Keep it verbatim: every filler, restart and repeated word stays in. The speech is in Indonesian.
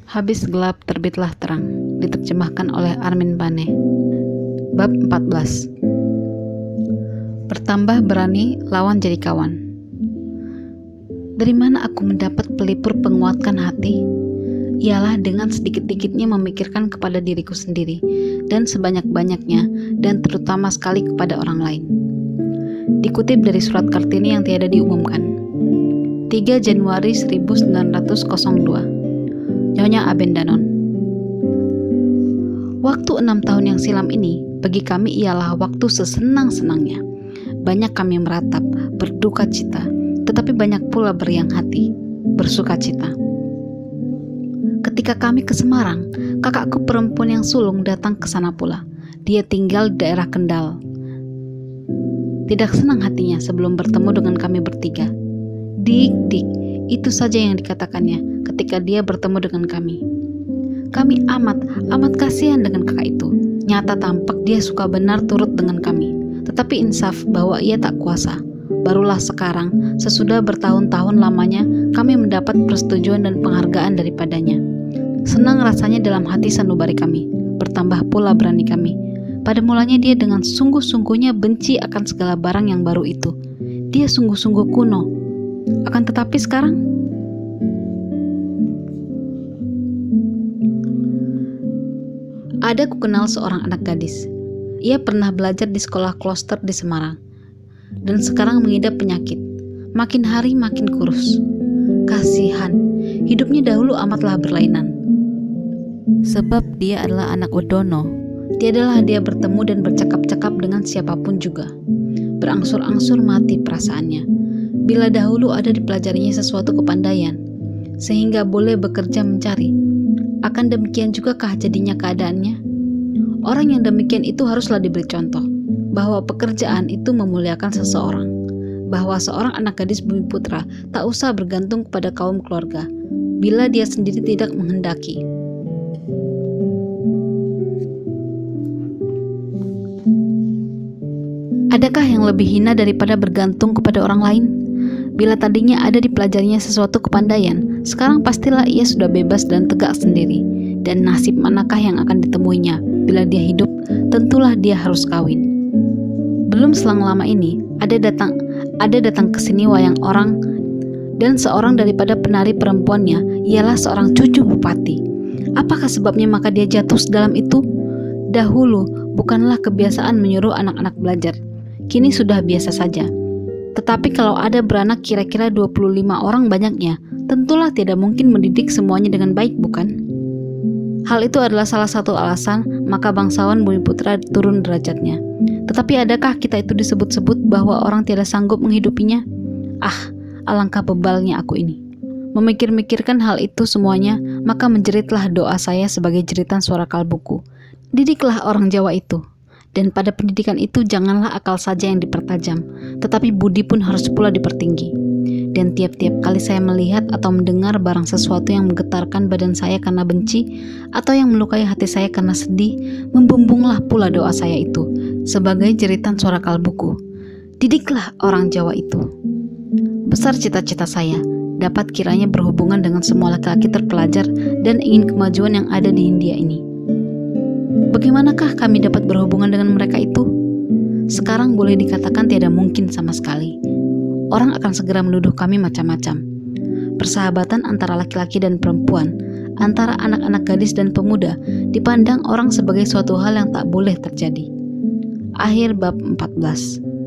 Habis gelap terbitlah terang, diterjemahkan oleh Armin Pane. Bab empat belas. Bertambah berani, lawan jadi kawan. Dari mana aku mendapat pelipur penguatkan hati? Ialah dengan sedikit-dikitnya memikirkan kepada diriku sendiri, dan sebanyak-banyaknya, dan terutama sekali kepada orang lain. Dikutip dari surat Kartini yang tiada diumumkan. tiga Januari seribu sembilan ratus dua. Nyonya Abendanon. Waktu enam tahun yang silam ini, bagi kami ialah waktu sesenang-senangnya. Banyak kami meratap, berduka cita, tetapi banyak pula beriang hati, bersuka cita. Ketika kami ke Semarang, kakakku perempuan yang sulung datang ke sana pula. Dia tinggal di daerah Kendal. Tidak senang hatinya sebelum bertemu dengan kami bertiga. Dik, dik, itu saja yang dikatakannya ketika dia bertemu dengan kami. Kami amat, amat kasihan dengan kakak itu. Nyata tampak dia suka benar turut dengan kami. Tetapi insaf bahwa ia tak kuasa. Barulah sekarang, sesudah bertahun-tahun lamanya, kami mendapat persetujuan dan penghargaan daripadanya. Senang rasanya dalam hati sanubari kami. Bertambah pula berani kami. Pada mulanya dia dengan sungguh-sungguhnya benci akan segala barang yang baru itu. Dia sungguh-sungguh kuno. Akan tetapi sekarang, ada ku kenal seorang anak gadis. Ia pernah belajar di sekolah kloster di Semarang, dan sekarang mengidap penyakit. Makin hari makin kurus. Kasihan, hidupnya dahulu amatlah berlainan. Sebab dia adalah anak Udono. Tiadalah dia bertemu dan bercakap-cakap dengan siapapun juga. Berangsur-angsur mati perasaannya. Bila dahulu ada dipelajarinya sesuatu kepandaian, sehingga boleh bekerja mencari, akan demikian jugakah jadinya keadaannya? Orang yang demikian itu haruslah diberi contoh, bahwa pekerjaan itu memuliakan seseorang, bahwa seorang anak gadis bumi putra tak usah bergantung kepada kaum keluarga, bila dia sendiri tidak menghendaki. Adakah yang lebih hina daripada bergantung kepada orang lain? Bila tadinya ada dipelajarinya sesuatu kepandaian, sekarang pastilah ia sudah bebas dan tegak sendiri. Dan nasib manakah yang akan ditemuinya? Bila dia hidup, tentulah dia harus kawin. Belum selang lama ini, ada datang ada datang ke sini wayang orang, dan seorang daripada penari perempuannya ialah seorang cucu bupati. Apakah sebabnya maka dia jatuh dalam itu? Dahulu bukanlah kebiasaan menyuruh anak-anak belajar. Kini sudah biasa saja. Tetapi kalau ada beranak kira-kira dua puluh lima orang banyaknya, tentulah tidak mungkin mendidik semuanya dengan baik, bukan? Hal itu adalah salah satu alasan maka bangsawan bumi putra turun derajatnya. Tetapi adakah kita itu disebut-sebut bahwa orang tidak sanggup menghidupinya? Ah, alangkah bebalnya aku ini. Memikir-mikirkan hal itu semuanya, maka menjeritlah doa saya sebagai jeritan suara kalbuku. Didiklah orang Jawa itu. Dan pada pendidikan itu janganlah akal saja yang dipertajam, tetapi budi pun harus pula dipertinggi. Dan tiap-tiap kali saya melihat atau mendengar barang sesuatu yang menggetarkan badan saya karena benci, atau yang melukai hati saya karena sedih, membumbunglah pula doa saya itu, sebagai jeritan suara kalbuku. Didiklah orang Jawa itu. Besar cita-cita saya, dapat kiranya berhubungan dengan semua laki-laki terpelajar dan ingin kemajuan yang ada di Hindia ini. Bagaimanakah kami dapat berhubungan dengan mereka itu? Sekarang boleh dikatakan tiada mungkin sama sekali. Orang akan segera menuduh kami macam-macam. Persahabatan antara laki-laki dan perempuan, antara anak-anak gadis dan pemuda, dipandang orang sebagai suatu hal yang tak boleh terjadi. Akhir bab empat belas.